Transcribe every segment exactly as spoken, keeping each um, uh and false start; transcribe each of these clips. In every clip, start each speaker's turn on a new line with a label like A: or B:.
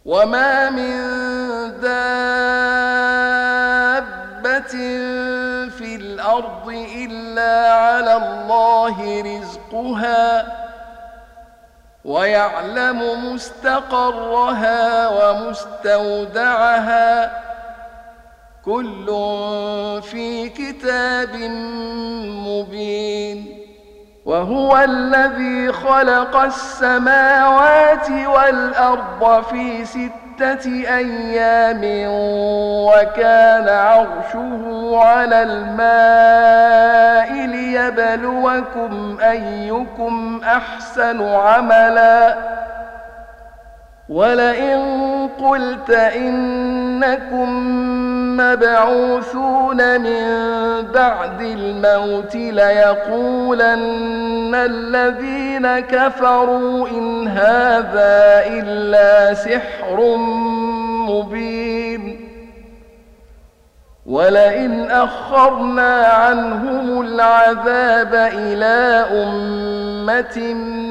A: وما من دابة في الأرض إلا على الله رزقها ويعلم مستقرها ومستودعها كل في كتاب مبين. وهو الذي خلق السماوات والأرض في ستة أيام وكان عرشه على الماء ليبلوكم أيكم أحسن عملا ولئن قلت إنكم مبعوثون من بعد الموت ليقولن الذين كفروا إن هذا إلا سحر مبين. ولئن أخرنا عنهم العذاب إلى أمة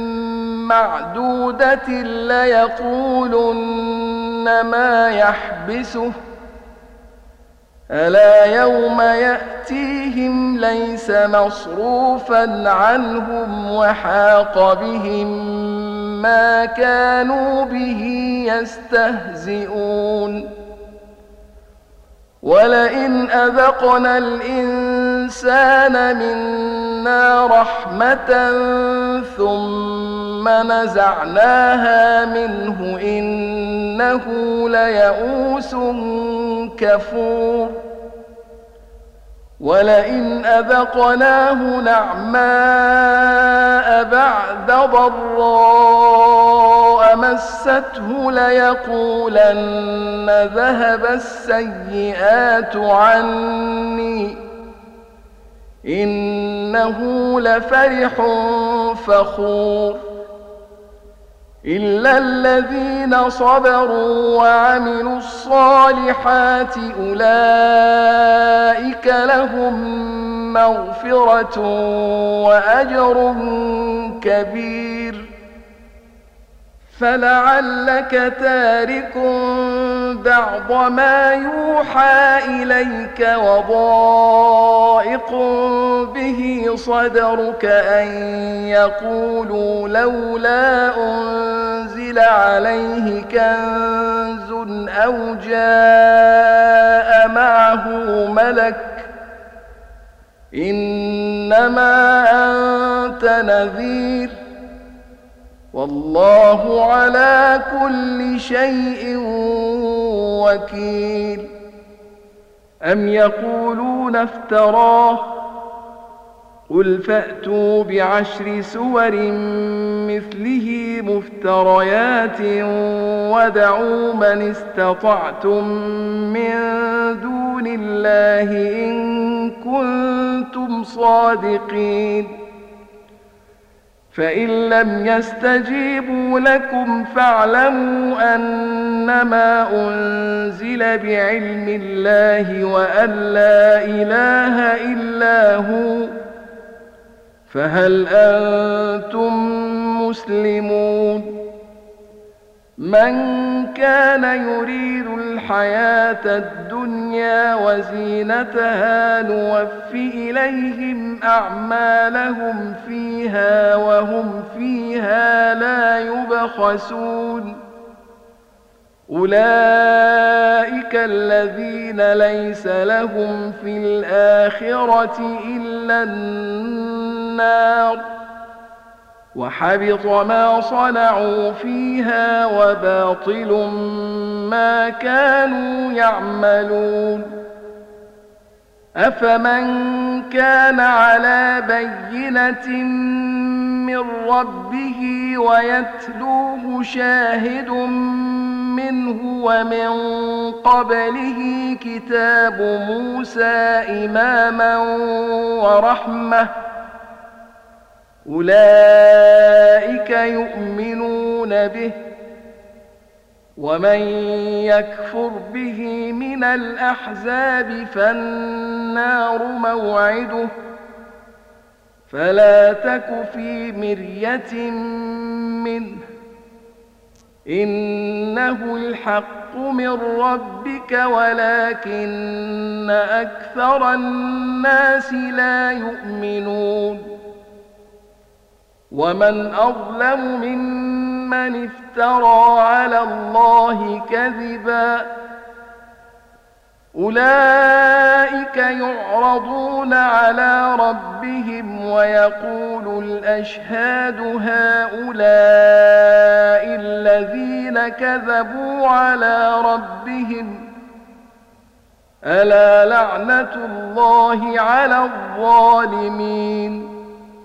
A: معدودة ليقولن ما يحبسه ألا يوم يأتيهم ليس مصروفا عنهم وحاق بهم ما كانوا به يستهزئون. ولئن أذقنا الإنسان منا رحمة ثم نزعناها منه إنه ليئوس كفور. ولئن أذقناه نعماء بعد ضراء مسته ليقولن ذهب السيئات عني إنه لفرح فخور. إلا الذين صبروا وعملوا الصالحات أولئك لهم مغفرة وأجر كبير. فلعلك تارك بعض ما يوحى إليك وضائق به صدرك أن يقولوا لولا أنزل عليه كنز أو جاء معه ملك إنما أنت نذير والله على كل شيء وكيل. أم يقولون افتراه قل فأتوا بعشر سور مثله مفتريات ودعوا من استطعتم من دون الله إن كنتم صادقين. فإن لم يستجيبوا لكم فاعلموا أنما أنزل بعلم الله وأن لا إله إلا هو فهل أنتم مسلمون. من كان يريد الحياة الدنيا وزينتها نوف إليهم أعمالهم فيها وهم فيها لا يبخسون. أولئك الذين ليس لهم في الآخرة إلا النار وحبط ما صنعوا فيها وباطل ما كانوا يعملون. أفمن كان على بينة من ربه ويتلوه شاهد منه ومن قبله كتاب موسى إماما ورحمة أولئك يؤمنون به. ومن يكفر به من الأحزاب فالنار موعده فلا تك في مرية منه إنه الحق من ربك ولكن أكثر الناس لا يؤمنون ومن أظلم ممن افترى على الله كذبا أولئك يعرضون على ربهم ويقول الأشهاد هؤلاء الذين كذبوا على ربهم ألا لعنة الله على الظالمين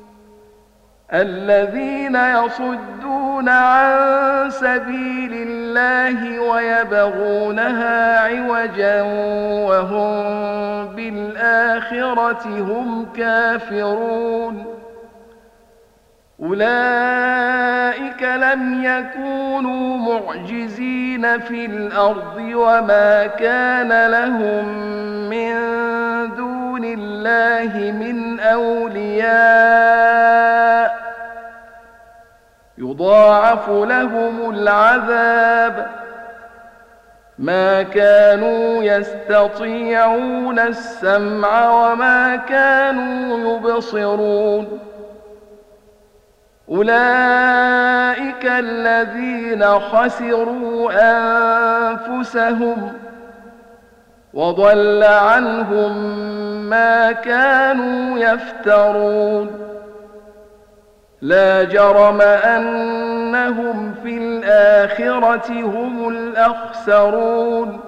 A: الذين يصدون عن سبيل الله ويبغونها عوجا وهم بالآخرة هم كافرون أولئك لم يكونوا معجزين في الأرض وما كان لهم من دون الله من أولياء يضاعف لهم العذاب ما كانوا يستطيعون السمع وما كانوا يبصرون أولئك الذين خسروا أنفسهم وضل عنهم ما كانوا يفترون لا جرم أنهم في الآخرة هم الأخسرون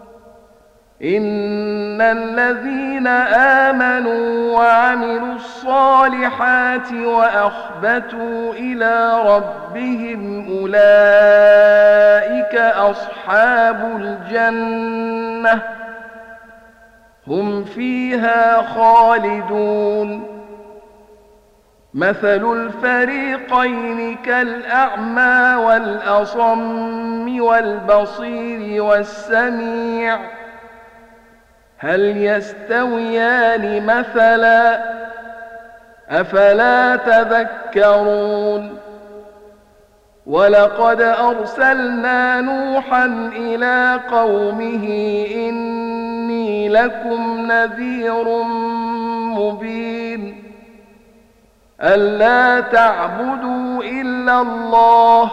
A: إن الذين آمنوا وعملوا الصالحات وأخبتوا إلى ربهم أولئك أصحاب الجنة هم فيها خالدون مثل الفريقين كالأعمى والأصم والبصير والسميع هل يستويان مثلا أفلا تذكرون ولقد أرسلنا نوحا إلى قومه إني لكم نذير مبين ألا تعبدوا إلا الله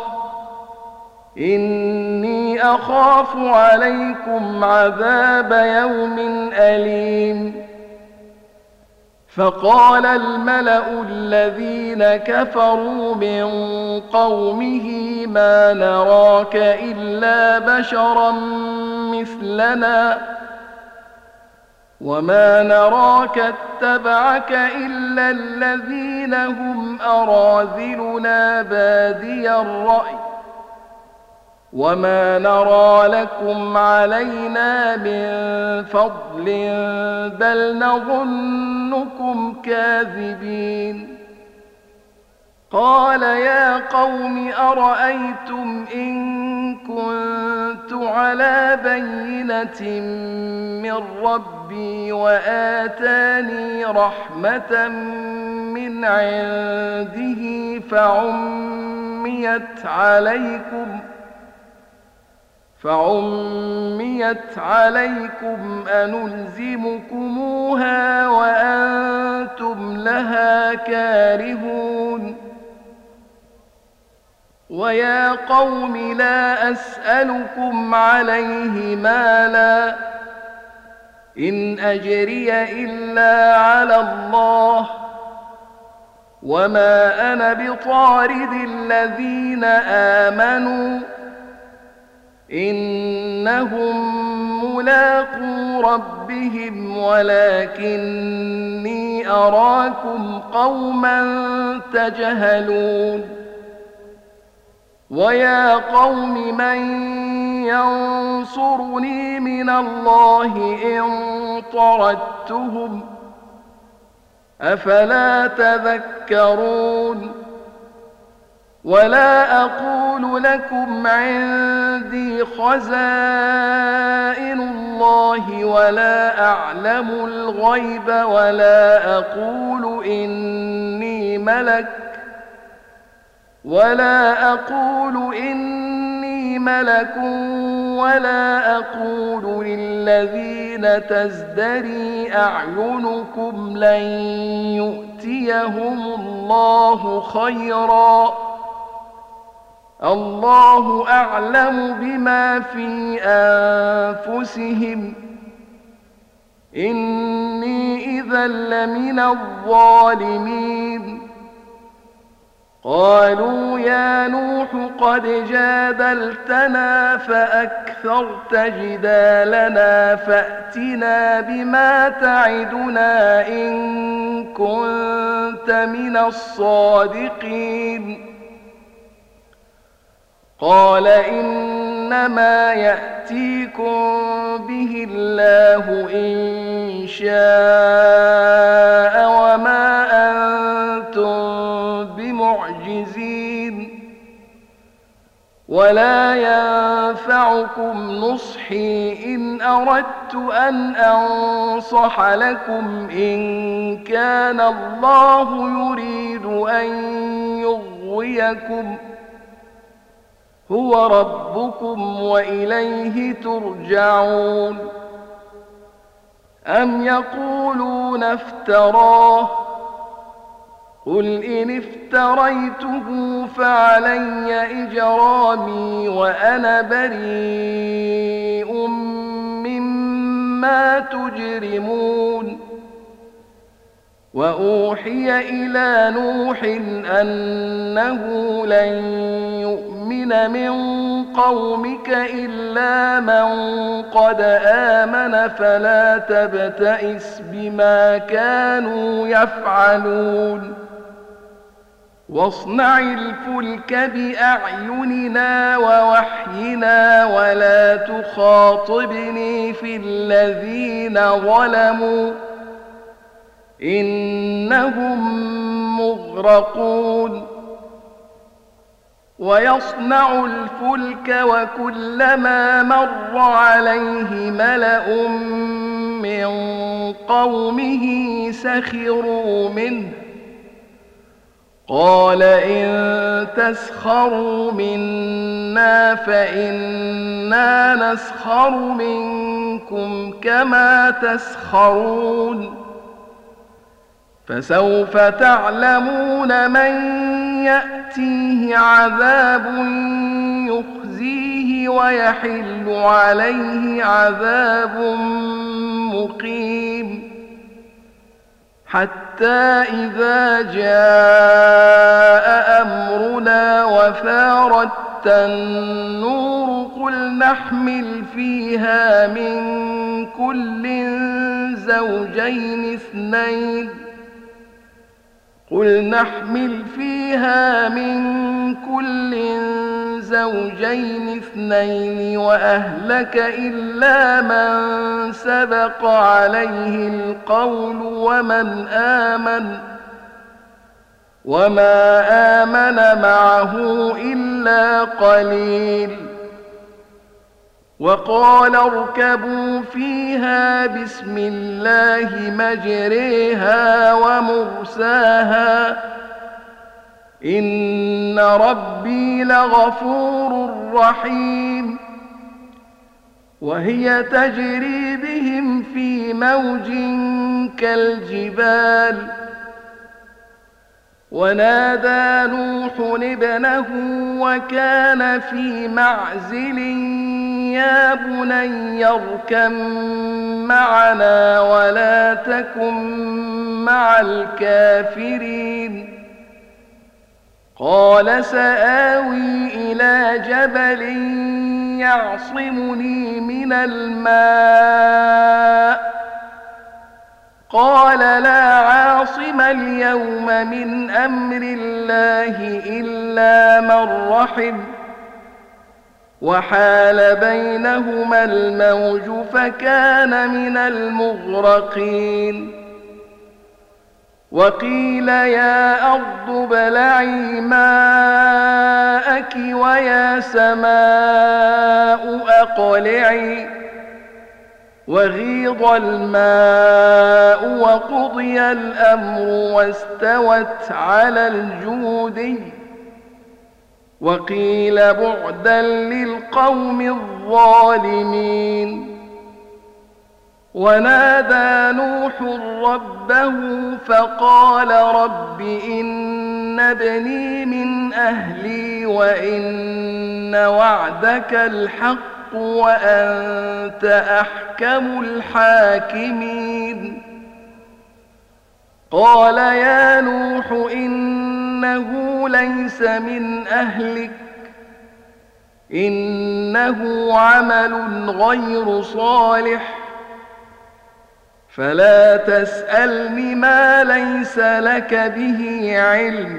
A: إني أخاف عليكم عذاب يوم أليم فقال الملأ الذين كفروا من قومه ما نراك إلا بشرا مثلنا وما نراك اتبعك إلا الذين هم أراذلنا بادي الرأي وما نرى لكم علينا من فضل بل نظنكم كاذبين قال يا قوم أرأيتم إن كنت على بينة من ربي وآتاني رحمة من عنده فعميت عليكم فعميت عليكم أنلزمكموها وأنتم لها كارهون ويا قوم لا أسألكم عليه مالا إن أجري إلا على الله وما أنا بطارد الذين آمنوا إنهم ملاقو ربهم ولكني أراكم قوما تجهلون ويا قوم من ينصرني من الله إن طردتهم أفلا تذكرون ولا أقول لكم عندي خزائن الله ولا أعلم الغيب ولا أقول إني ملك ولا أقول إني ملك ولا أقول للذين تزدري أعينكم لن يؤتيهم الله خيرا الله أعلم بما في أنفسهم إني إذا لمن الظالمين قالوا يا نوح قد جادلتنا فأكثرت جدالنا فأتنا بما تعدنا إن كنت من الصادقين قال إنما يأتيكم به الله إن شاء وما أنتم بمعجزين ولا ينفعكم نصحي إن أردت أن أنصح لكم إن كان الله يريد أن يغويكم هو ربكم وإليه ترجعون أم يقولون افتراه قل إن افتريته فعلي إجرامي وأنا بريء مما تجرمون وأوحي إلى نوح أنه لن يؤمن من قومك إلا من قد آمن فلا تبتئس بما كانوا يفعلون واصنع الفلك بأعيننا ووحينا ولا تخاطبني في الذين ظلموا إنهم مغرقون ويصنع الفلك وكلما مر عليه ملأ من قومه سخروا منه قال إن تسخروا منا فإنا نسخر منكم كما تسخرون فسوف تعلمون من يأتيه عذاب يخزيه ويحل عليه عذاب مقيم حتى إذا جاء أمرنا وفارت النور قل نحمل فيها من كل زوجين اثنين قل نحمل فيها من كل زوجين اثنين وأهلك إلا من سبق عليه القول ومن آمن وما آمن معه إلا قليل وقال اركبوا فيها بسم الله مجريها ومرساها إن ربي لغفور رحيم وهي تجري بهم في موج كالجبال ونادى نوح ابنه وكان في معزل يا بني اركب معنا ولا تكن مع الكافرين قال سآوي إلى جبل يعصمني من الماء قال لا عاصم اليوم من أمر الله إلا من رحم وحال بينهما الموج فكان من المغرقين وقيل يا أرض ابلعي ماءك ويا سماء أقلعي وغيض الماء وقضي الأمر واستوت على الجودي وقيل بعدا للقوم الظالمين. ونادى نوح ربه فقال رب إن ابني من أهلي وإن وعدك الحق وأنت أحكم الحاكمين. قال يا نوح إنه ليس من أهلك إنه عمل غير صالح فلا تسألني ما ليس لك به علم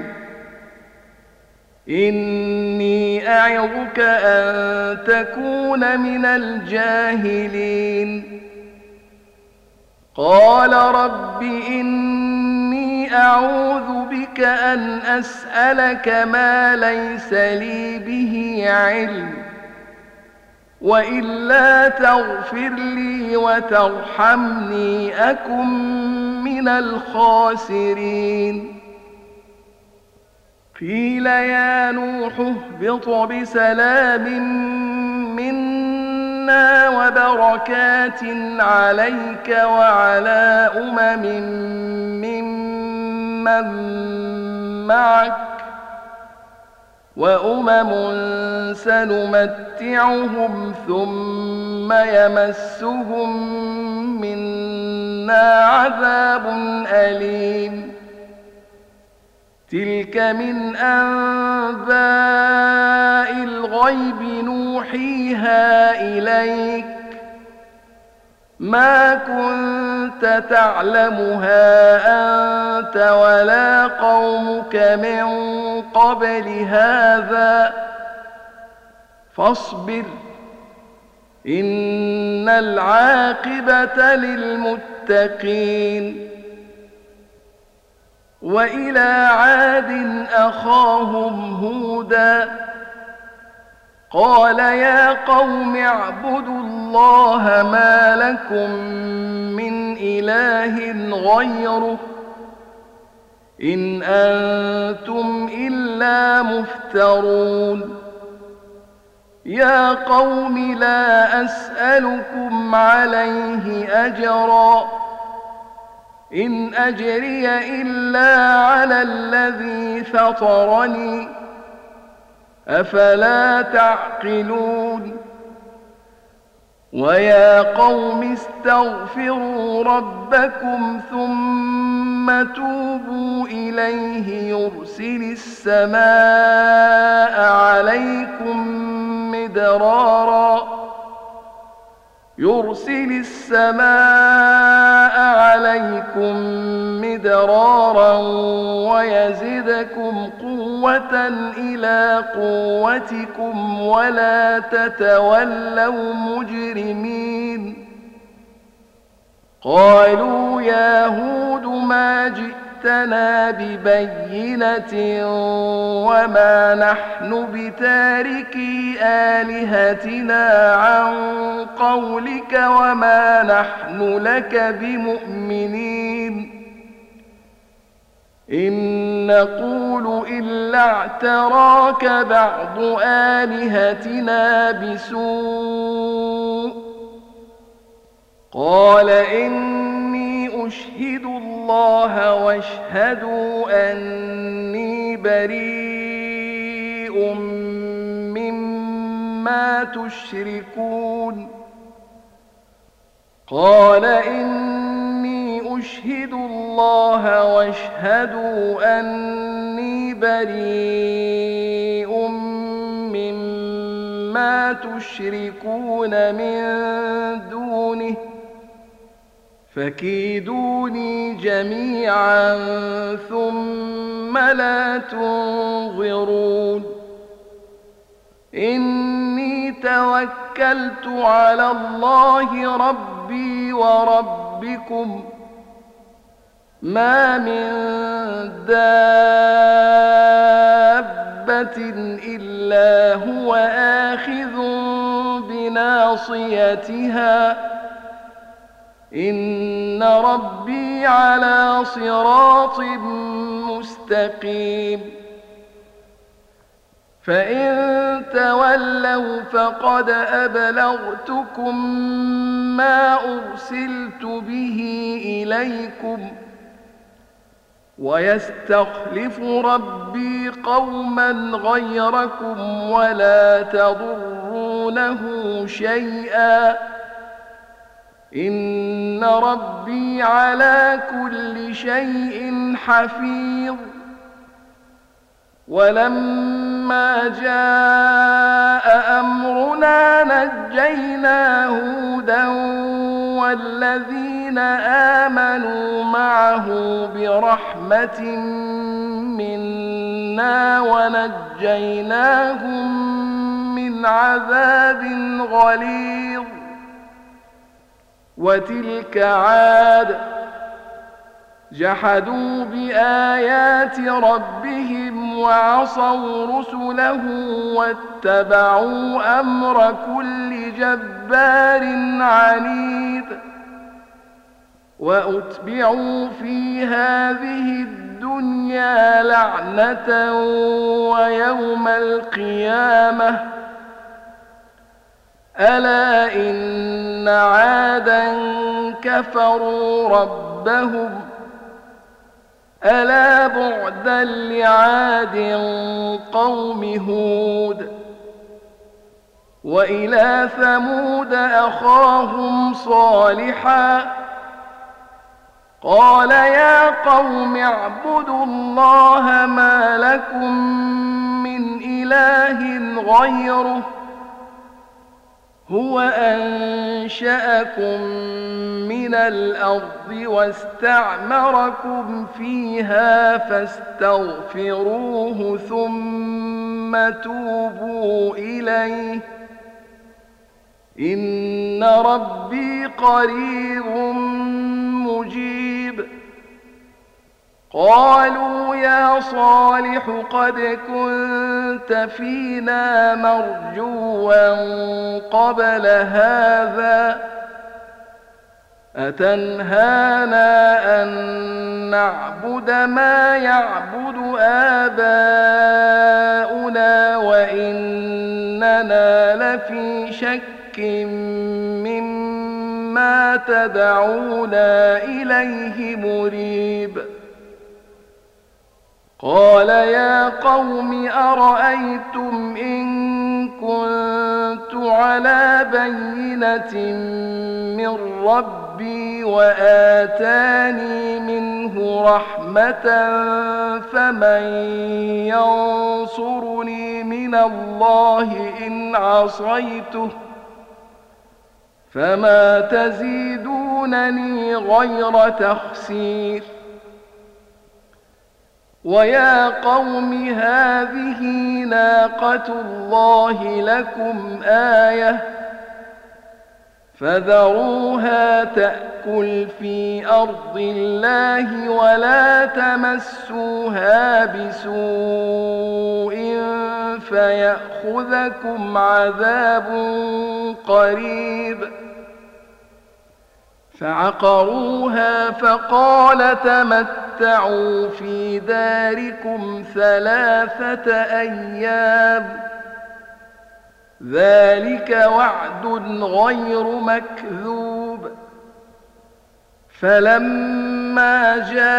A: إني أعظك أن تكون من الجاهلين. قال رب إني أعوذ بك أن أسألك ما ليس لي به علم وإلا تغفر لي وترحمني أكن من الخاسرين. قيل يا نوح اهبط بسلام منا وبركات عليك وعلى أمم ممن معك وأمم سنمتعهم ثم يمسهم منا عذاب أليم. تلك من أنباء الغيب نوحيها إليك ما كنت تعلمها أنت ولا قومك من قبل هذا فاصبر إن العاقبة للمتقين. وإلى عاد أخاهم هودا قال يا قوم اعبدوا الله ما لكم من إله غيره إن أنتم إلا مفترون. يا قوم لا أسألكم عليه أجرا إن أجري إلا على الذي فطرني أفلا تعقلون. ويا قوم استغفروا ربكم ثم توبوا إليه يرسل السماء عليكم مدرارا يرسل السماء عليكم مدرارا ويزدكم قوة إلى قوتكم ولا تتولوا مجرمين. قالوا يا هود ما جئتنا ببينة وما نحن بتاركي آلهتنا عن قولك وما نحن لك بمؤمنين إن نقول إلا اعتراك بعض آلهتنا بسوء. قال إني أشهد الله واشهدوا أني بريء مما تشركون. قال إني أشهد الله واشهدوا أني بريء مما تشركون من دونه فكيدوني جميعا ثم لا تنظرون. إني توكلت على الله ربي وربكم ما من دابة إلا هو آخذ بناصيتها إن ربي على صراط مستقيم. فإن تولوا فقد أبلغتكم ما أرسلت به إليكم ويستخلف ربي قوما غيركم ولا تضرونه شيئا إن ربي على كل شيء حفيظ. ولما جاء أمرنا نجينا هودا والذين آمنوا معه برحمة منا ونجيناهم من عذاب غليظ. وتلك عاد جحدوا بآيات ربهم وعصوا رسله واتبعوا أمر كل جبار عنيد. وأتبعوا في هذه الدنيا لعنة ويوم القيامة ألا إن عادا كفروا ربهم ألا بعدا لعاد قوم هود. وإلى ثمود أخاهم صالحا قال يا قوم اعبدوا الله ما لكم من إله غيره هو أنشأكم من الأرض واستعمركم فيها فاستغفروه ثم توبوا إليه إن ربي قريب مجيب. قالوا يا صالح قد كنت فينا مرجوا قبل هذا أتنهانا أن نعبد ما يعبد آباؤنا وإننا لفي شك مما تدعونا إليه مريب. قال يا قوم أرأيتم إن كنت على بينة من ربي وآتاني منه رحمة فمن ينصرني من الله إن عصيته فما تزيدونني غير تخسير. ويا قوم هذه ناقة الله لكم آية فذروها تأكل في أرض الله ولا تمسوها بسوء فيأخذكم عذاب قريب. فعقروها فقال تمتعوا في داركم ثلاثة أيام ذلك وعد غير مكذوب. فلما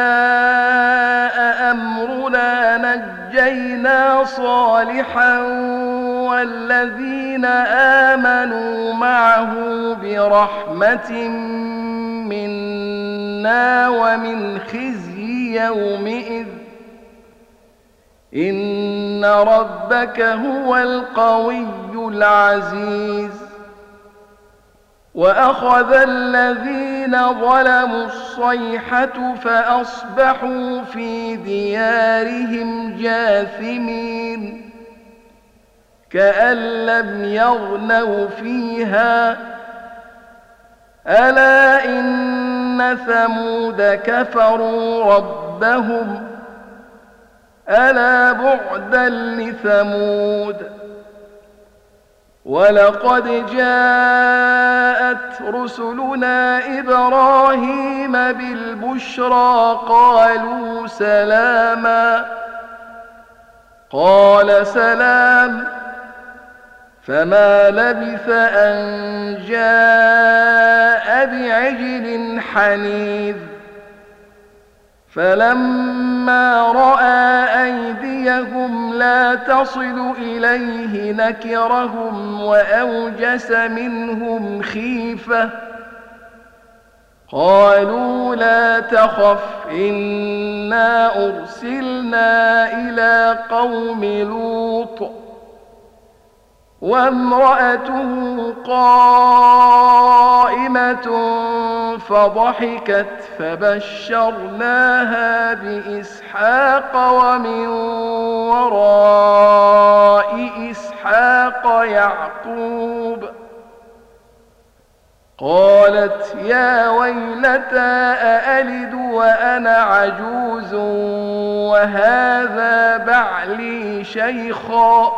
A: جاء أمرنا نجينا صالحا والذين آمنوا معه برحمة منا ومن خزي يومئذ إن ربك هو القوي العزيز. وأخذ الذين ظلموا الصيحة فأصبحوا في ديارهم جاثمين كأن لم يغنوا فيها ألا إن ثمود كفروا ربهم ألا بعدا لثمود. ولقد جاءت رسلنا إبراهيم بالبشرى قالوا سلاما قال سلام. فما لبث أن جاء بعجل حنيذ. فلما رأى أيديهم لا تصل إليه نكرهم وأوجس منهم خيفة. قالوا لا تخف إنا أرسلنا إلى قوم لوط وامرأته قائمة فضحكت فبشرناها بإسحاق ومن وراء إسحاق يعقوب. قالت يا ويلتى أألد وأنا عجوز وهذا بعلي شيخا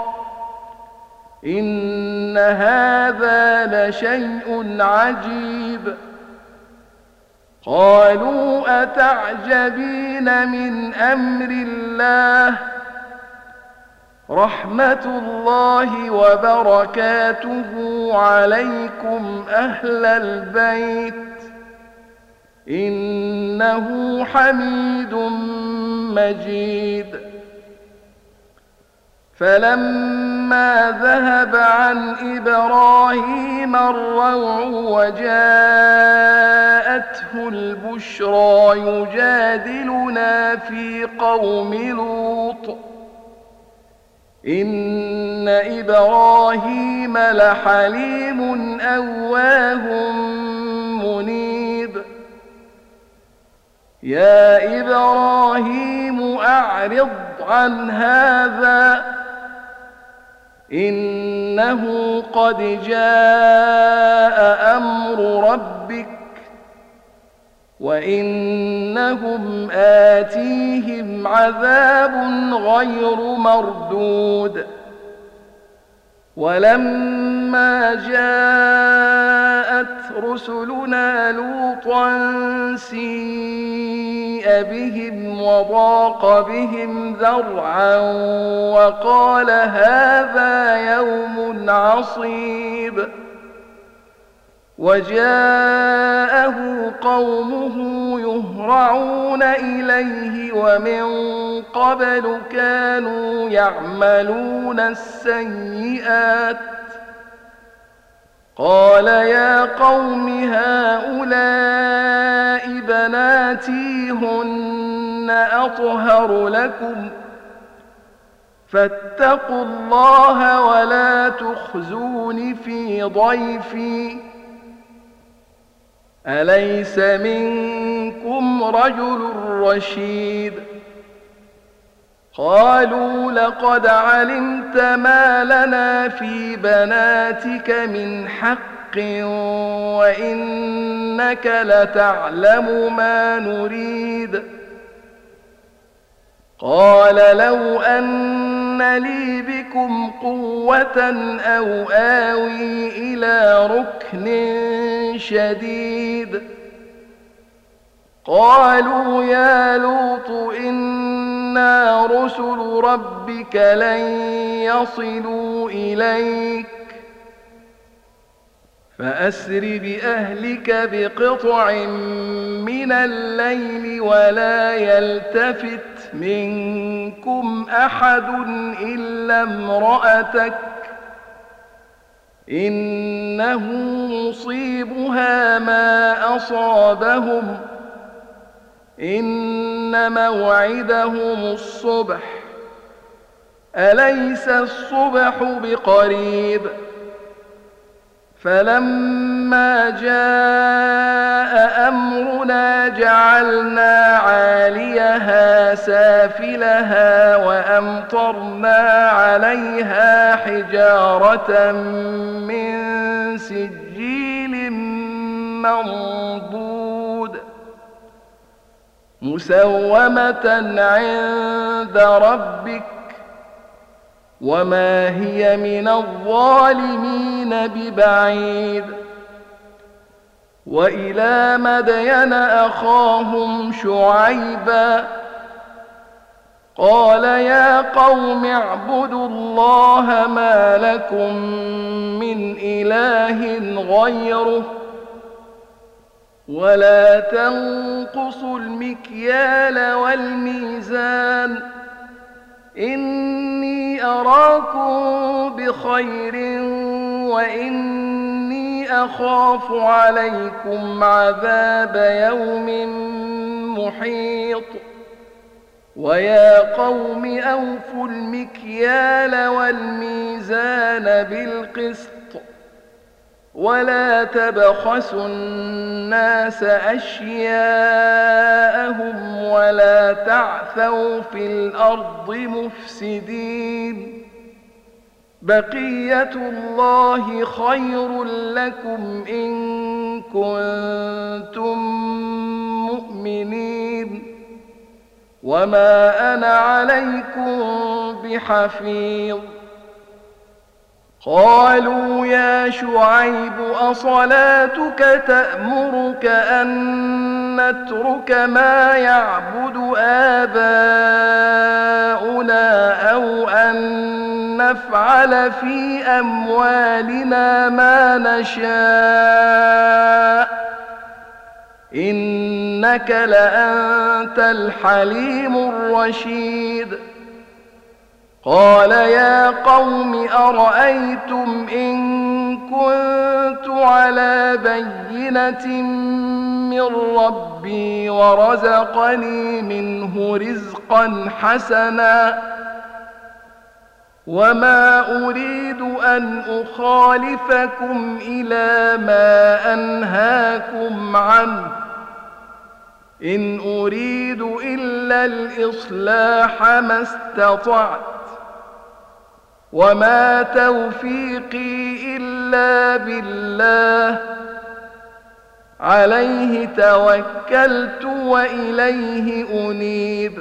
A: إن هذا لشيء عجيب. قالوا أتعجبين من أمر الله رحمة الله وبركاته عليكم أهل البيت إنه حميد مجيد. فلما ذهب عن إبراهيم الروع وجاءته البشرى يجادلنا في قوم لوط إن إبراهيم لحليم أواه منيب. يا إبراهيم أعرض عن هذا إنه قد جاء أمر ربك وإنهم آتيهم عذاب غير مردود. ولما جاءت رسلنا لوطا سيء بهم وضاق بهم ذرعا وقال هذا يوم عصيب. وجاءه قومه يهرعون إليه ومن قبل كانوا يعملون السيئات. قال يا قوم هؤلاء بناتي هن أطهر لكم فاتقوا الله ولا تخزون في ضيفي أليس منكم رجل رشيد. قالوا لقد علمت ما لنا في بناتك من حق وإنك لتعلم ما نريد. قال لو أن لي بكم قوة أو آوي إلى ركن شديد. قالوا يا لوط إنا رسل ربك لن يصلوا إليك فأسر بأهلك بقطع من الليل ولا يلتفت منكم أحد إلا امرأتك إنه مصيبها ما أصابهم إن موعدهم الصبح أليس الصبح بقريب. فلما جاء أمرنا جعلنا عاليها سافلها وأمطرنا عليها حجارة من سجيل منضود مسومة عند ربك وما هي من الظالمين ببعيد. وإلى مدين أخاهم شعيبا قال يا قوم اعبدوا الله ما لكم من إله غيره ولا تنقصوا المكيال والميزان إني أراكم بخير وإني أخاف عليكم عذاب يوم محيط ويا قوم أوفوا المكيال والميزان بالقسط ولا تبخسوا الناس أشياءهم ولا تعثوا في الأرض مفسدين بقية الله خير لكم إن كنتم مؤمنين وما أنا عليكم بحفيظ قالوا يا شعيب أصلاتك تأمرك أن نترك ما يعبد آباؤنا أو أن نفعل في أموالنا ما نشاء إنك لأنت الحليم الرشيد قال يا قوم أرأيتم إن كنت على بينة من ربي ورزقني منه رزقا حسنا وما أريد أن أخالفكم إلى ما أنهاكم عنه إن أريد إلا الإصلاح ما استطعت وما توفيقي إلا بالله عليه توكلت وإليه أنيب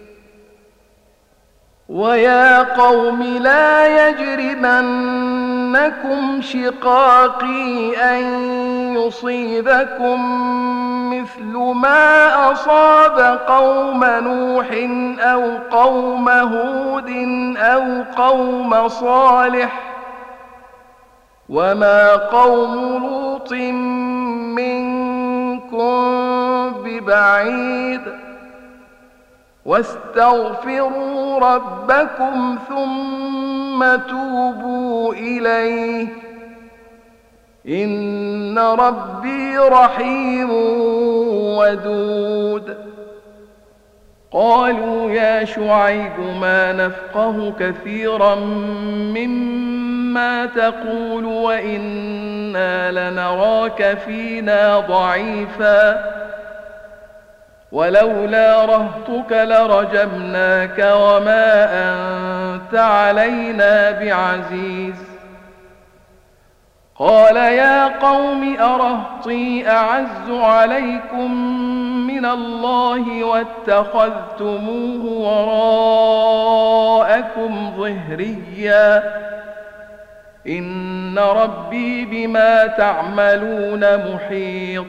A: ويا قوم لا يجرمنكم شقاقي أن يصيبكم مثل ما أصاب قوم نوح أو قوم هود أو قوم صالح وما قوم لوط منكم ببعيد واستغفروا ربكم ثم توبوا إليه إن ربي رحيم ودود قالوا يا شعيب ما نفقه كثيرا مما تقول وإنا لنراك فينا ضعيفا ولولا رهطك لرجمناك وما أنت علينا بعزيز قال يا قوم أرهطي أعز عليكم من الله واتخذتموه وراءكم ظهريا إن ربي بما تعملون محيط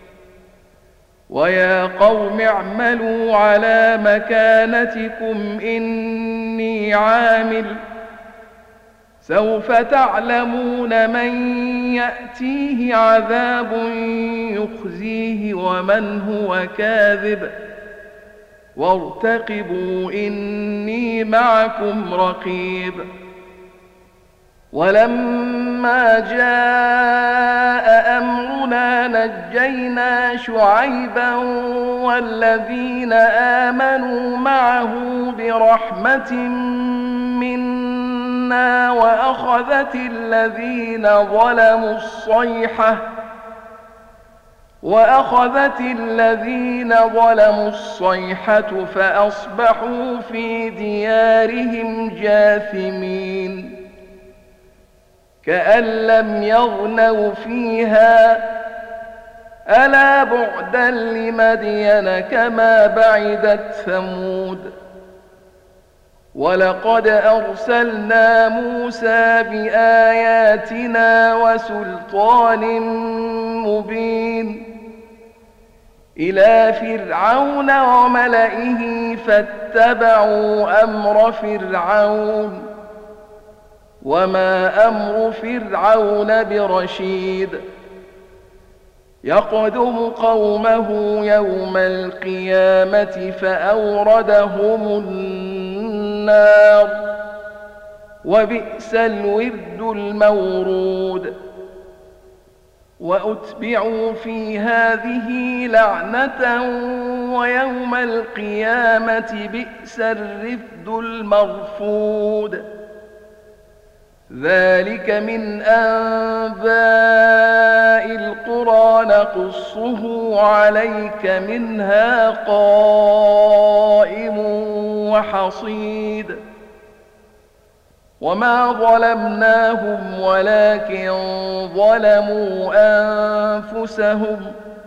A: ويا قوم اعملوا على مكانتكم إني عامل سوف تعلمون من يأتيه عذاب يخزيه ومن هو كاذب وارتقبوا إني معكم رقيب ولما جاء أمرنا نجينا شعيبا والذين آمنوا معه برحمة منا وأخذت الذين ظلموا الصيحة وأخذت الذين ظلموا الصيحة فأصبحوا في ديارهم جاثمين كأن لم يغنوا فيها ألا بعدا لمدين كما بعدت ثمود ولقد أرسلنا موسى بآياتنا وسلطان مبين إلى فرعون وملئه فاتبعوا أمر فرعون وما أمر فرعون برشيد يقدم قومه يوم القيامة فأوردهم النار وبئس الورد المورود وأتبعوا في هذه لعنة ويوم القيامة بئس الرفد المرفود ذلك من أنباء القرى نقصه عليك منها قائم وحصيد وما ظلمناهم ولكن ظلموا أنفسهم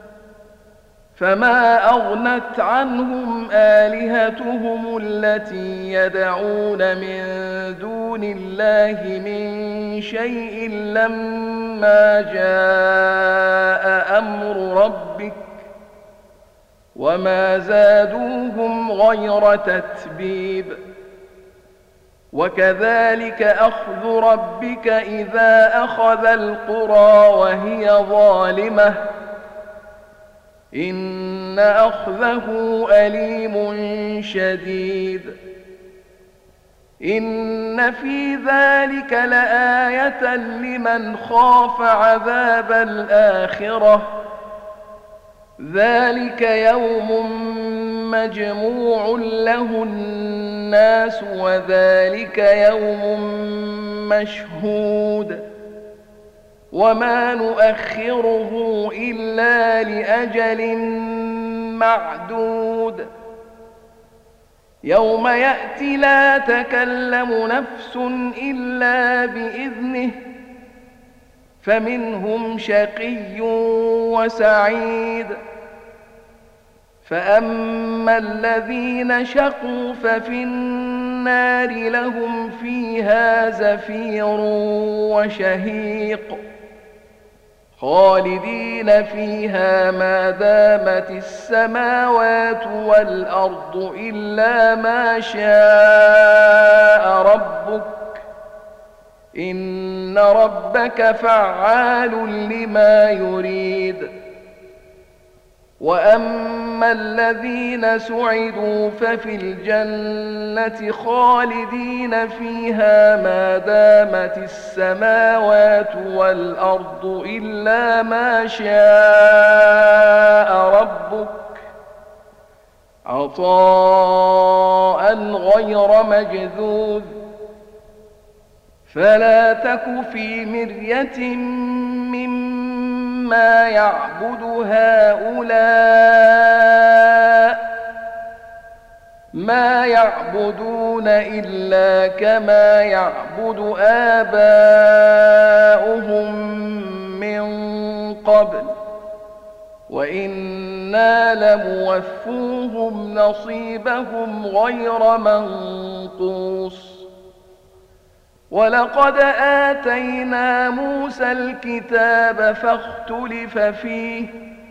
A: فما أغنت عنهم آلهتهم التي يدعون من دون الله من شيء لما جاء أمر ربك وما زادوهم غير تتبيب وكذلك أخذ ربك إذا أخذ القرى وهي ظالمة إن أخذه أليم شديد إن في ذلك لآية لمن خاف عذاب الآخرة ذلك يوم مجموع له الناس وذلك يوم مشهود وما نؤخره إلا لأجل معدود يوم يأتي لا تكلم نفس إلا بإذنه فمنهم شقي وسعيد فأما الذين شقوا ففي النار لهم فيها زفير وشهيق خالدين فيها ما دامت السماوات والأرض إلا ما شاء ربك إن ربك فعال لما يريد وأما الذين سعدوا ففي الجنة خالدين فيها ما دامت السماوات والأرض إلا ما شاء ربك عطاء غير مجذوذ فلا تك في مرية مما يعبد هؤلاء ما يعبدون إلا كما يعبد آباؤهم من قبل وإنا لموفوهم نصيبهم غير منقوص ولقد آتينا موسى الكتاب فاختلف فيه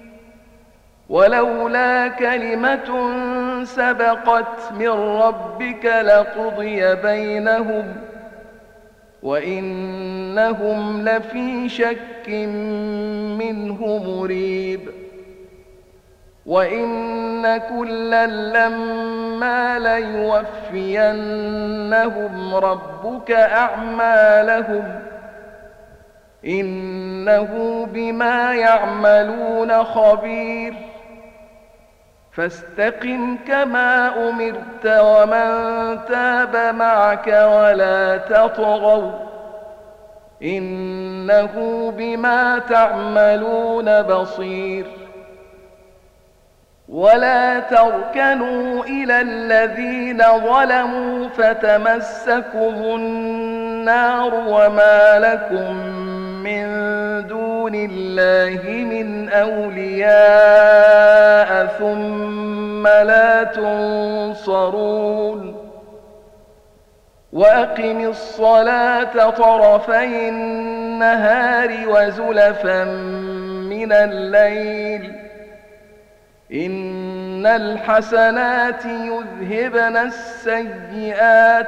A: ولولا كلمة سبقت من ربك لقضي بينهم وإنهم لفي شك منه مريب وإن كلا لما ليوفينهم ربك أعمالهم إنه بما يعملون خبير فاستقم كما أمرت ومن تاب معك ولا تطغوا إنه بما تعملون بصير ولا تركنوا إلى الذين ظلموا فتمسكم النار وما لكم من دون الله من أولياء ثم لا تنصرون وأقم الصلاة طرفي النهار وزلفا من الليل إن الحسنات يذهبن السيئات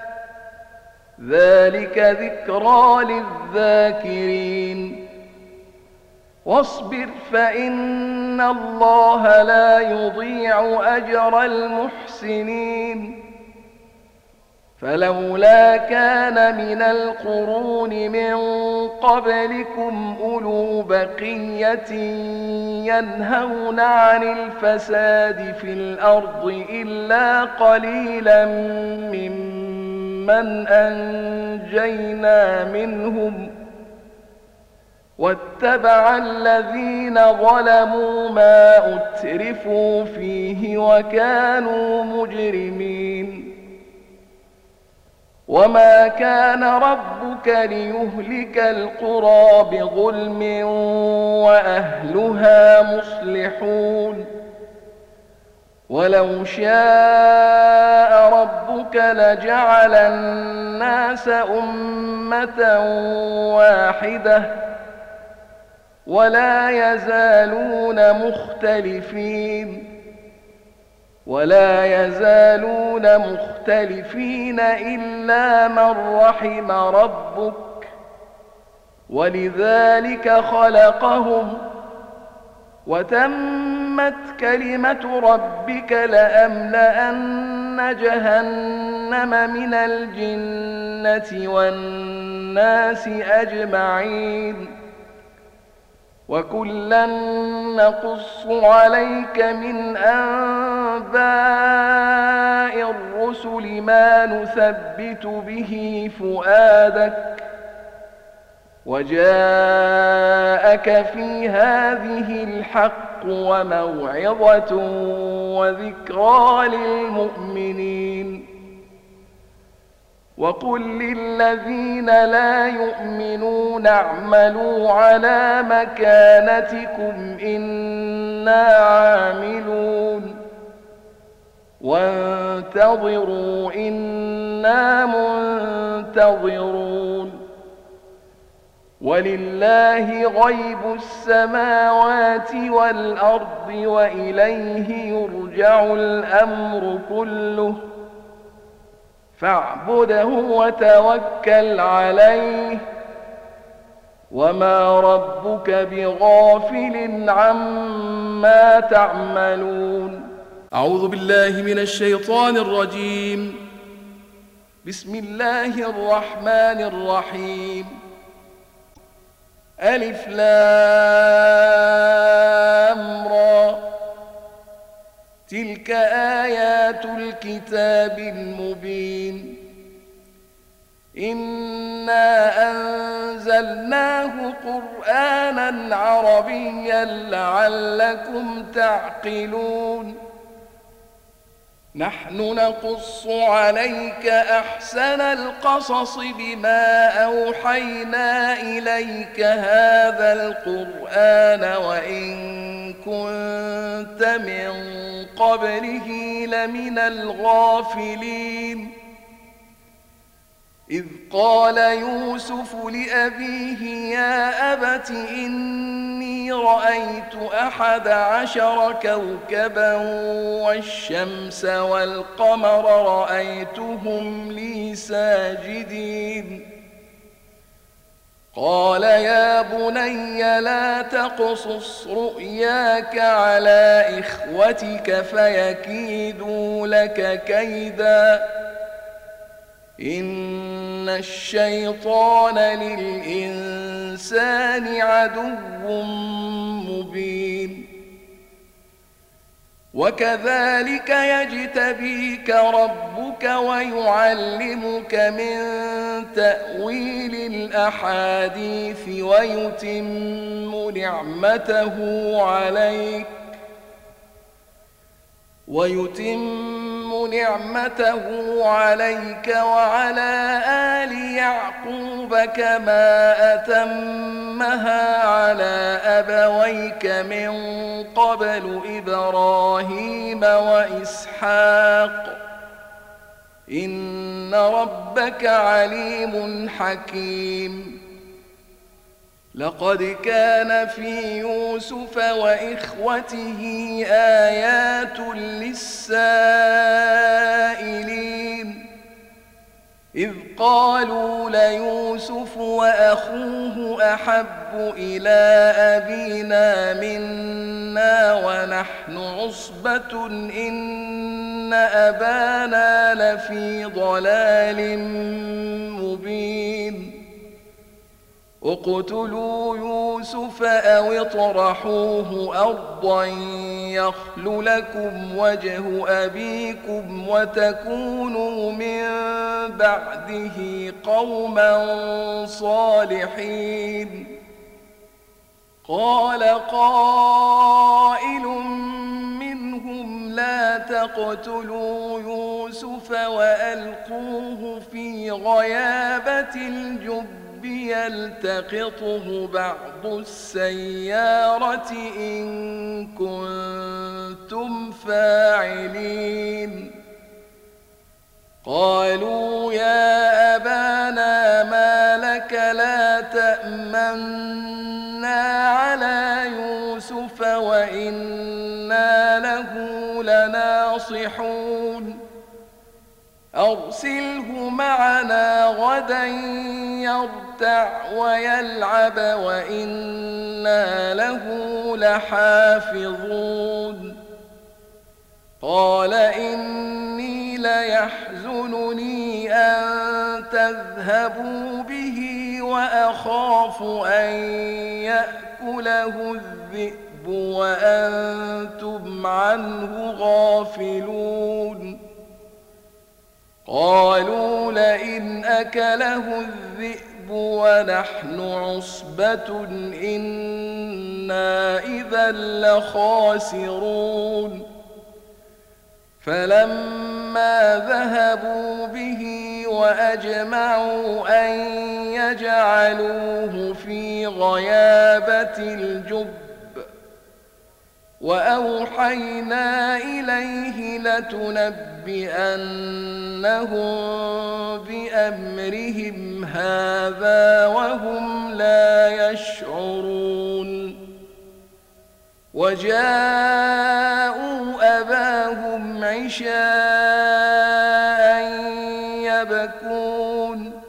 A: ذلك ذكرى للذاكرين واصبر فإن الله لا يضيع أجر المحسنين فلولا كان من القرون من قبلكم أولو بقية ينهون عن الفساد في الأرض إلا قليلا ممن أنجينا منهم واتبع الذين ظلموا ما أترفوا فيه وكانوا مجرمين وما كان ربك ليهلك القرى بظلم وأهلها مصلحون ولو شاء ربك لجعل الناس أمة واحدة ولا يزالون مختلفين ولا يزالون مختلفين إلا من رحم ربك ولذلك خلقهم وتمت كلمة ربك لأملأن جهنم من الجنة والناس أجمعين وكلا نقص عليك من أنباء الرسل ما نثبت به فؤادك وجاءك في هذه الحق وموعظة وذكرى للمؤمنين وقل للذين لا يؤمنون اعملوا على مكانتكم إنا عاملون وانتظروا إنا منتظرون ولله غيب السماوات والأرض وإليه يرجع الأمر كله فاعبده وتوكل عليه وما ربك بغافل عما تعملون. أعوذ بالله من الشيطان الرجيم. بسم الله الرحمن الرحيم. ألف لام را تلك آيات الكتاب المبين إنا أنزلناه قرآنا عربيا لعلكم تعقلون نحن نقص عليك أحسن القصص بما أوحينا إليك هذا القرآن وإن كنت من قبله لمن الغافلين إذ قال يوسف لأبيه يا أبت إني رأيت أحد عشر كوكبا والشمس والقمر رأيتهم لي ساجدين قال يا بني لا تقصص رؤياك على إخوتك فيكيدوا لك كيدا إن الشيطان للإنسان عدو مبين وكذلك يجتبيك ربك ويعلمك من تأويل الأحاديث ويتم نعمته عليك ويتم نعمته عليك وعلى آل يعقوب كما أتمها على أبويك من قبل إبراهيم وإسحاق إن ربك عليم حكيم لقد كان في يوسف وإخوته آيات للسائلين إذ قالوا ليوسف وأخوه أحب إلى أبينا منا ونحن عصبة إن أبانا لفي ضلال مبين اقتلوا يوسف أو اطرحوه أرضا يخل لكم وجه أبيكم وتكونوا من بعده قوما صالحين قال قائل منهم لا تقتلوا يوسف وألقوه في غيابة الجب يلتقطه بعض السيارة إن كنتم فاعلين قالوا يا أبانا ما لك لا تأمنا على يوسف وإنا له لناصحون أرسله معنا غدا يرتع ويلعب وإنا له لحافظون قال إني ليحزنني أن تذهبوا به وأخاف أن يأكله الذئب وأنتم عنه غافلون قالوا لئن أكله الذئب ونحن عصبة إنا إذا لخاسرون فلما ذهبوا به وأجمعوا أن يجعلوه في غيابة الجب وأوحينا إليه لتنبئنهم بأمرهم هذا وهم لا يشعرون وجاءوا أباهم عشاء يبكون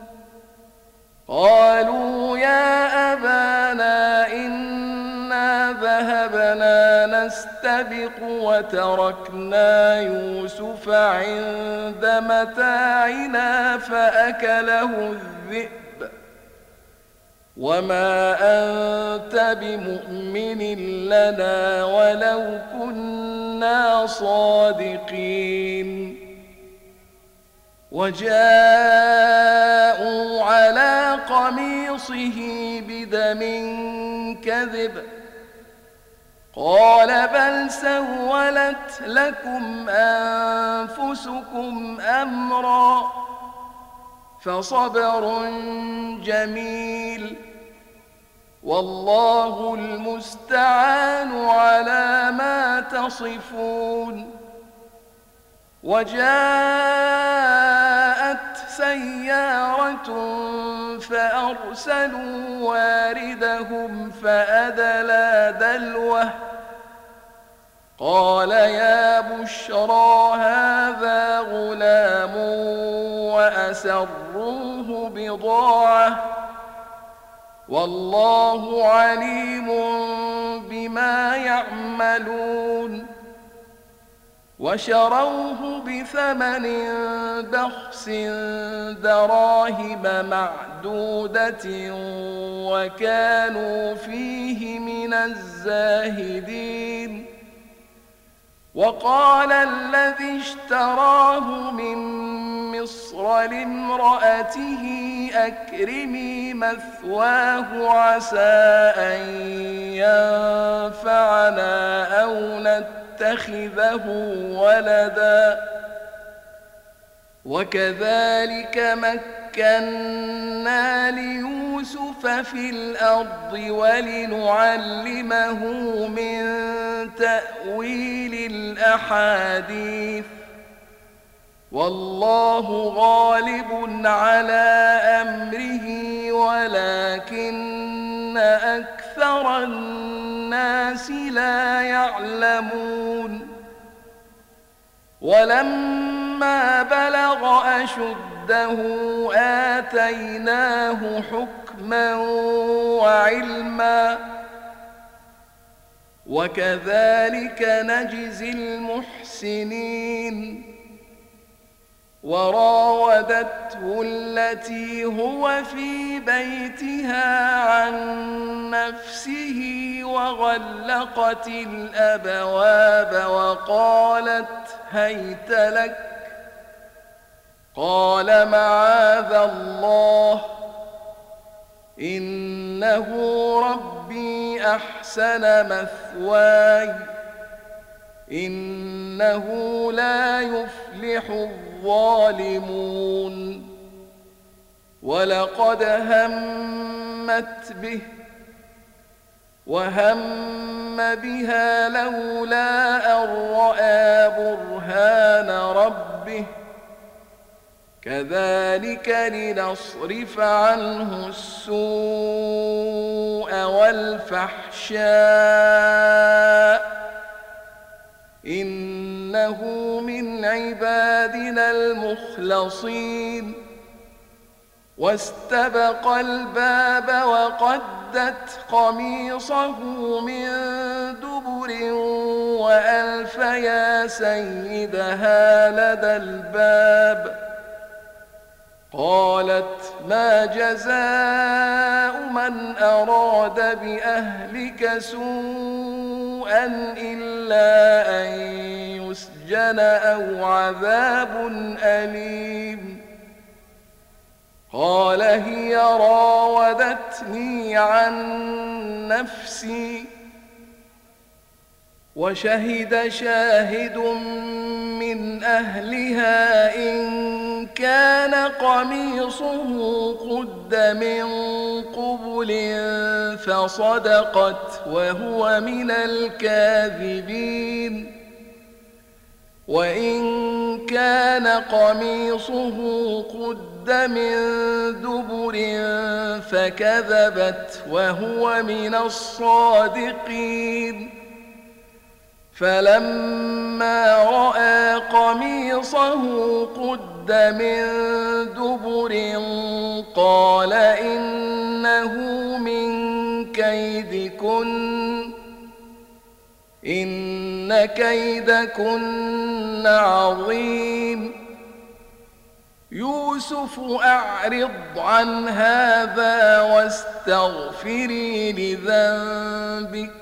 A: قالوا يا أبانا إنا ذهبنا نستبق وتركنا يوسف عند متاعنا فأكله الذئب وما أنت بمؤمن لنا ولو كنا صادقين وجاءوا على قميصه بدم كذب قال بل سولت لكم أنفسكم أمرا فصبر جميل والله المستعان على ما تصفون وجاءت سيارة فأرسلوا واردهم فأدلى دلوه قال يا بشرى هذا غلام وأسروه بضاعة والله عليم بما يعملون وشروه بثمن بخس دراهم معدودة وكانوا فيه من الزاهدين وقال الذي اشتراه من مصر لامرأته أكرمي مثواه عسى أن ينفعنا أو نتخذه ولدا وكذلك مكنا ليوسف في الأرض ولنعلمه من تأويل الأحاديث والله غالب على أمره ولكن أكثر الناس لا يعلمون ولما بلغ أشده آتيناه حكما وعلما وكذلك نجزي المحسنين وراودته التي هو في بيتها عن نفسه وغلقت الأبواب وقالت هيت لك قال معاذ الله إنه ربي أحسن مثواي إنه لا يفلح الظالمون ولقد همت به وهم بها لولا أن رأى برهان ربه كذلك لنصرف عنه السوء والفحشاء إنه من عبادنا المخلصين واستبق الباب وقدت قميصه من دبر وألف يا سيدها لدى الباب قالت ما جزاء من أراد بأهلك سوءا إلا أن يسجن أو عذاب أليم قال هي راودتني عن نفسي وشهد شاهد من أهلها إن كان قميصه قد من قبل فصدقت وهو من الكاذبين وإن كان قميصه قد من دبر فكذبت وهو من الصادقين فلما رأى قميصه قد من دبر قال إنه من كيدكن إن كيدكن عظيم يوسف أعرض عن هذا واستغفري لذنبك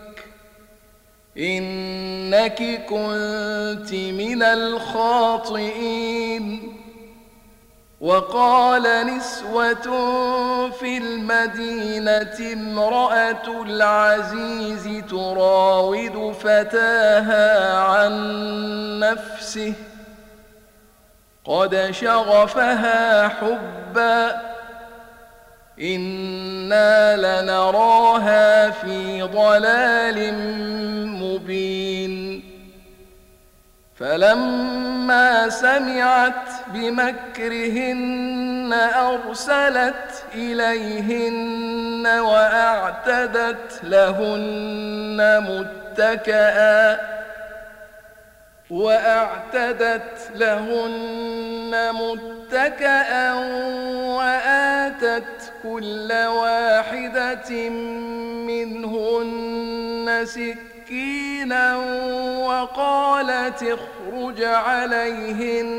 A: إنك كنت من الخاطئين وقال نسوة في المدينة امرأة العزيز تراود فتاها عن نفسه قد شغفها حبا إنا لنراها في ضلال مبين فلما سمعت بمكرهن أرسلت إليهن وأعتدت لهن متكئا وأعتدت لهن متكئا وآتت كل واحدة منهن سكينا وقالت اخرج عليهن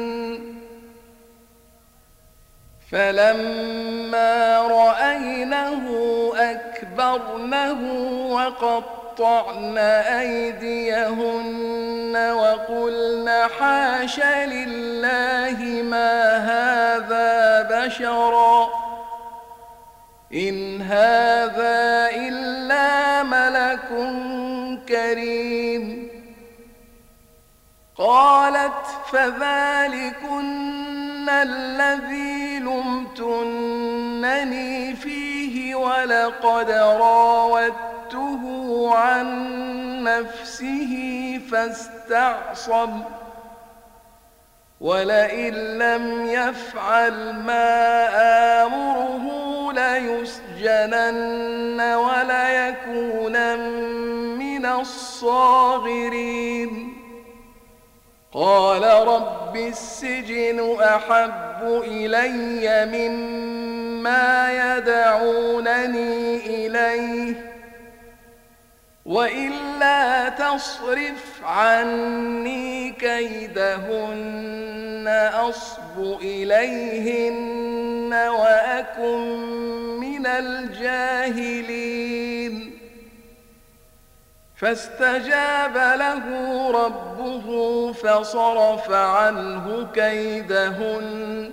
A: فلما رأينه أكبرنه وقطعن أيديهن وقلن حاش لله ما هذا بشرا إن هذا إلا ملك كريم قالت فذلكن الذي لمتنني فيه ولقد راودته عن نفسه فاستعصم ولئن لم يفعل ما آمره ليسجنن ليسجنن وليكونا من الصاغرين قال رب السجن أحب إلي مما يدعونني إليه وإلا تصرف عني كيدهن أصب إليهن وأكن من الجاهلين فاستجاب له ربه فصرف عنه كيدهن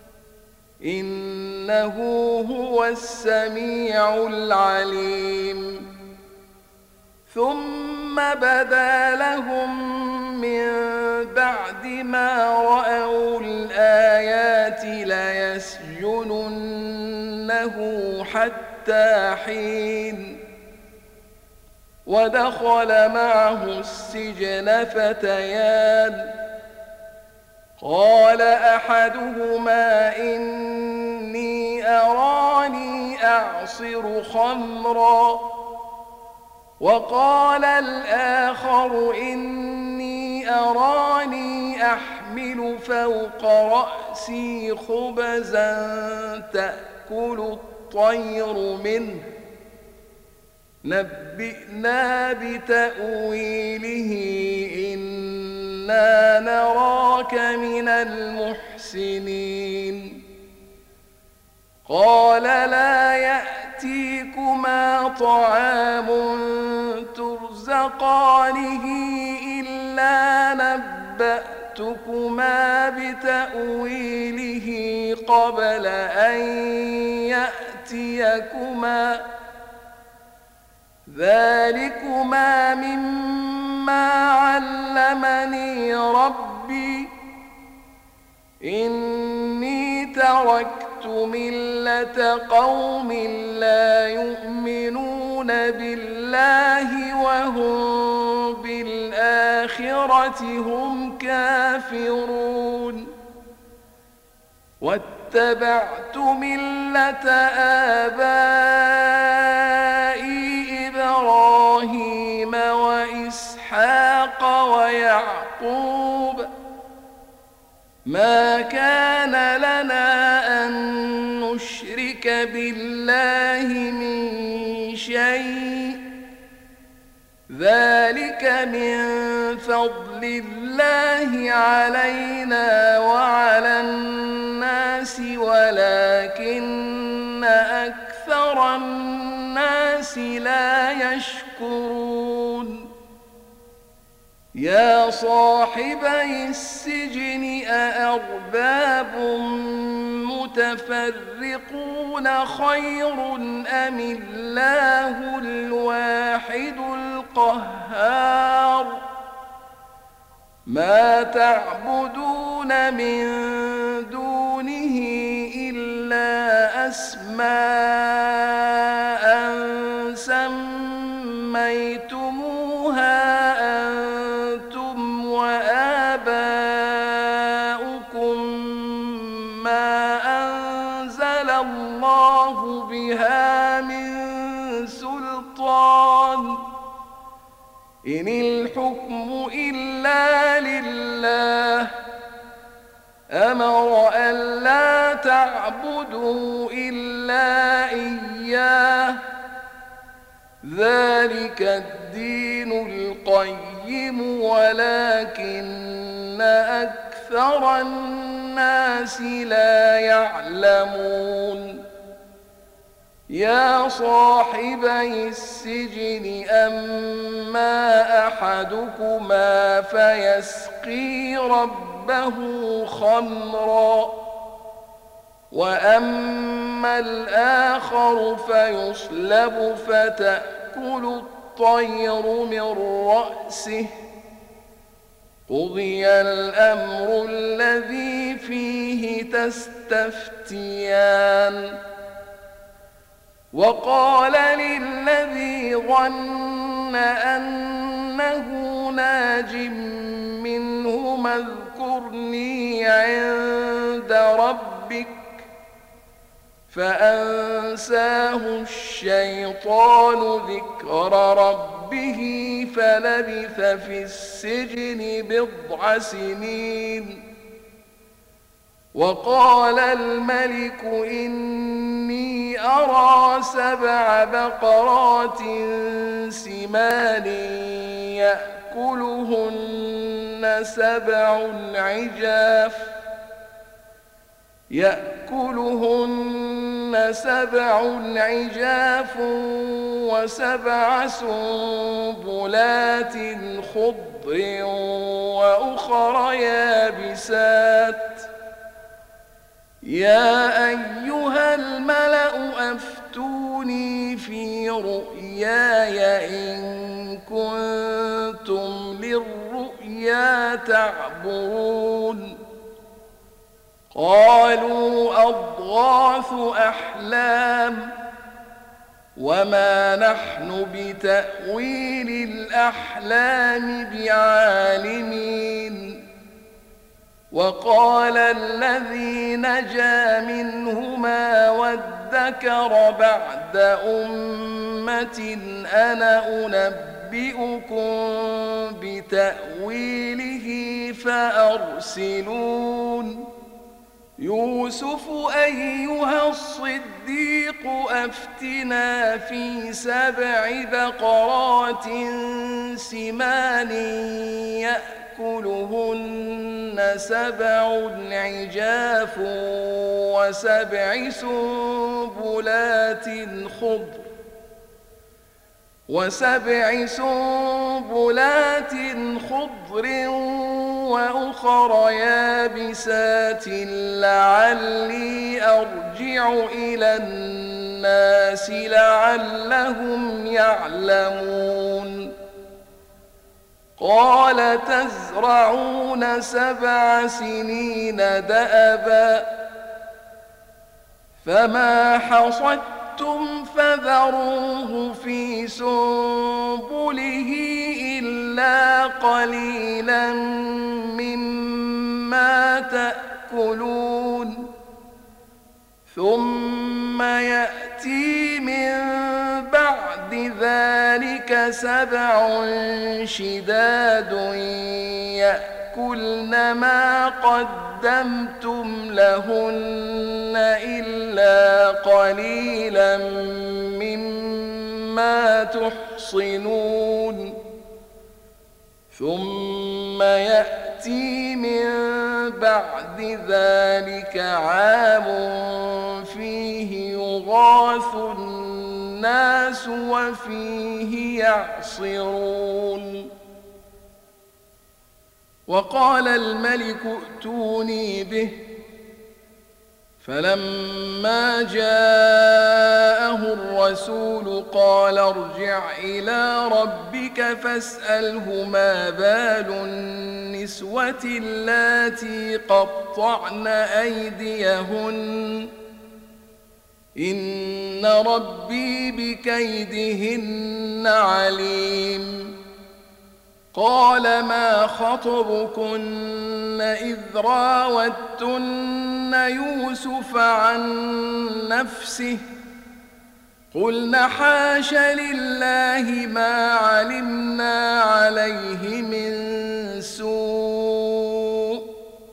A: إنه هو السميع العليم ثم بدا لهم من بعد ما رأوا الآيات ليسجننه حتى حين ودخل معه السجن فتيان قال أحدهما إني أراني أعصر خمرا وقال الآخر إني أراني أحمل فوق رأسي خبزا تأكل الطير منه نبئنا بتأويله إنا نراك من المحسنين قال لا يأتيكما طعام ترزقانه إلا نبأتكما بتأويله قبل أن يأتيكما ذلكما مما علمني ربي إني تركت ملة قوم لا يؤمنون بالله وهم بالآخرة هم كافرون واتبعت ملة آبائي إبراهيم وإسحاق ويعقوب ما كان لنا أن نشرك بالله من شيء ذلك من فضل الله علينا وعلى الناس ولكن أكثر الناس لا يشكرون يا صاحبي السجن أأرباب متفرقون خير أم الله الواحد القهار ما تعبدون من دونه إلا أسماء سميتموها أنتم وآباؤكم ما أنزل الله بها من سلطان إن الحكم إلا لله أمر ألا تعبدوا إلا إياه ذلك الدين القيم ولكن أكثر الناس لا يعلمون يا صاحبي السجن أما أحدكما فيسقي ربه خمرا وأما الآخر فيصلب فتأكل الطير من رأسه قضي الأمر الذي فيه تستفتيان وقال للذي ظن أنه ناج منهما اذكرني عند ربك فأنساه الشيطان ذكر ربه فلبث في السجن بضع سنين. وقال الملك إني أرى سبع بقرات سمان يأكلهن سبع عجاف يأكلهن سبع عجاف وسبع سنبلات خضر وأخر يابسات. يا أيها الملأ أفتوني في رؤياي إن كنتم للرؤيا تعبرون. قالوا أضغاث أحلام وما نحن بتأويل الأحلام بعالمين. وقال الذي نجا منهما وادكر بعد أمة أنا أنبئكم بتأويله فأرسلون. يوسف أيها الصديق أفتنا في سبع بقرات سمان يأكلهن سبع عجاف وسبع سنبلات خضر وسبع سنبلات خضر وأخر يابسات لعلي أرجع إلى الناس لعلهم يعلمون. قال تزرعون سبع سنين دأبا فما حصدتم فذروه في سنبله إلا قليلا مما تأكلون. ثم يأتي من بعد ذلك سبع شداد يأكلن ما قدمتم لهن إلا قليلا مما تحصنون. ثم يأتي من بعد ذلك عام فيه يغاث الناس وفيه يعصرون. وقال الملك ائتوني به فلما جاءه الرسول قال ارجع إلى ربك فاسأله ما بال النسوة اللاتي قطعن أيديهن إن ربي بكيدهن عليم. قال ما خطبكن إذ راوتن يوسف عن نفسه قلنا حاش لله ما علمنا عليه من سوء.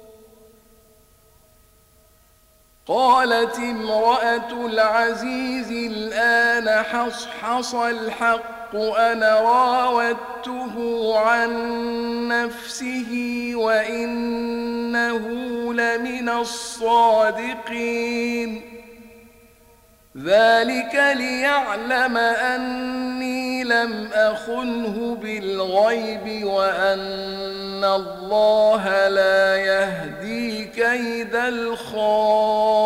A: قالت امرأة العزيز الآن حصحص الحق أنا راودته عن نفسه وإنه لمن الصادقين. ذلك ليعلم أني لم أخنه بالغيب وأن الله لا يهدي كيد الخائنين.